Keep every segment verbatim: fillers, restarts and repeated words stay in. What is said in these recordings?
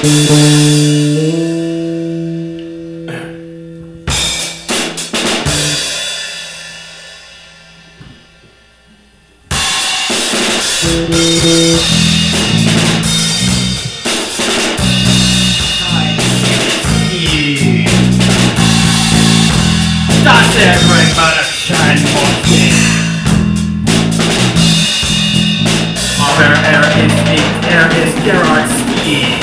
Das der Great Production Podcast. Aber er ist nicht, er ist Gerard Steve.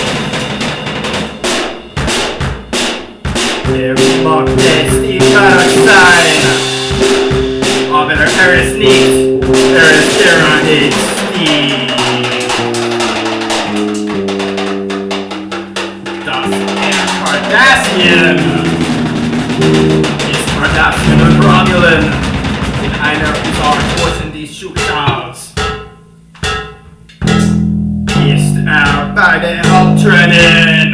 Der mag der Steve sein. Aber er ist nicht, er ist Gerard Steve. Das ist Kardashian. Kardashian und Romulan in einer unserer kurzen die Shootouts ist er bei den Hauptrennen,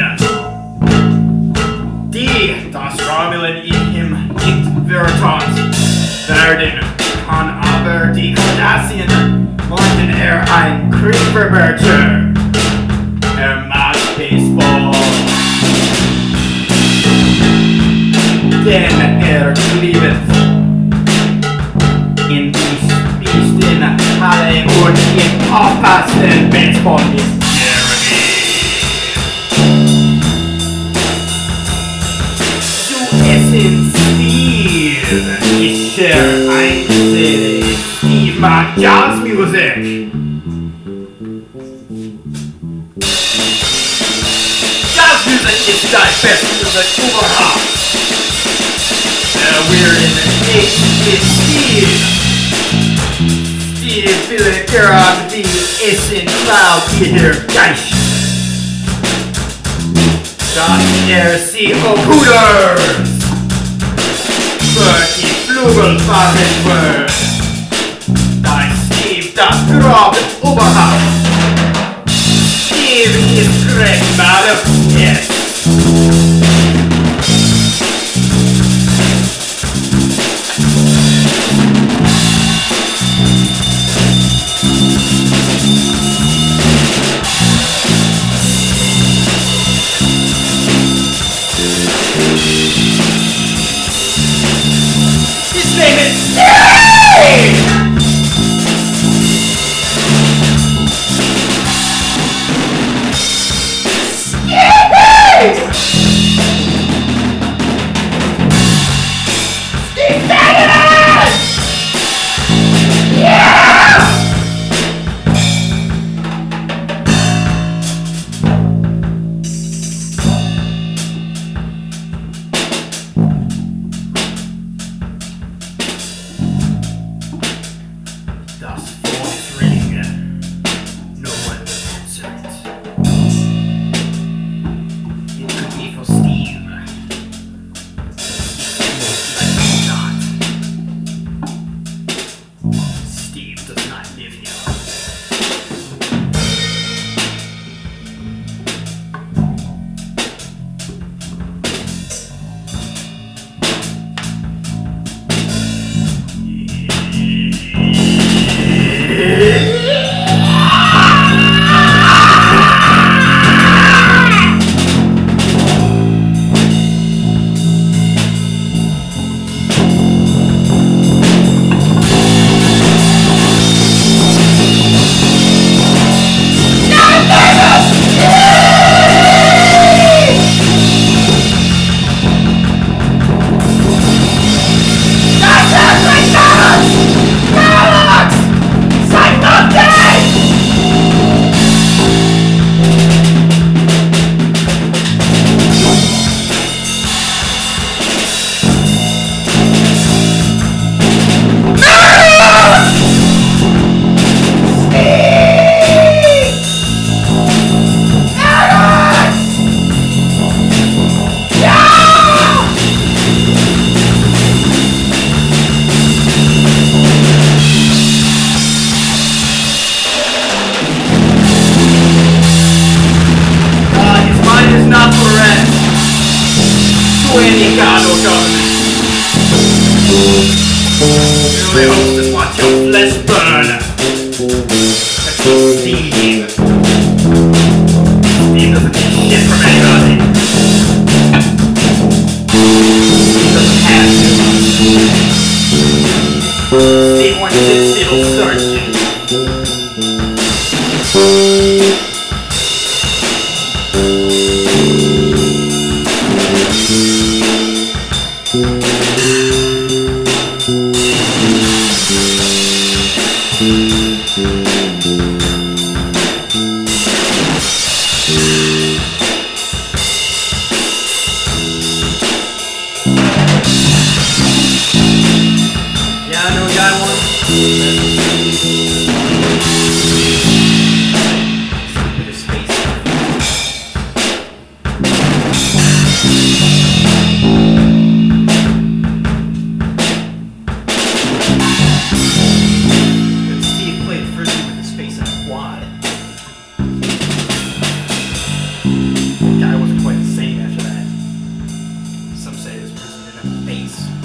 die das Romulan in ihm nicht wird werden kann, aber die Kardashian wollten er ein Kriegsverbrecher. Er mag Baseball. Den er livet in die spisten Halle und im aufpassen Baseball ist Jeremy. Du es in Steve ist er einzellig. Steve mag Jazzmusik. Jazzmusik ist dein bestes überhaupt. We're in the H with Steve. Steve Philip Gerard the Essen Cloud hier Geist. Das R C O Hooters. Für die Flügel fahren wird. Da Steve das grobe Oberhaupt. Steve ist Greg Madoff. Yes. His name is Steve! Steve! Steve Bannon! Yeah! Das Vorträge. No one will answer it. It could be for Steve. Most likely not. Steve does not live here. Really hope to watch your flesh burn. That's Steve. Steve doesn't need shit from Yeah, I know a guy once. With his face. But Steve played frisbee with his face in a quad. The guy wasn't quite the same after that. Some say his person didn't have a face.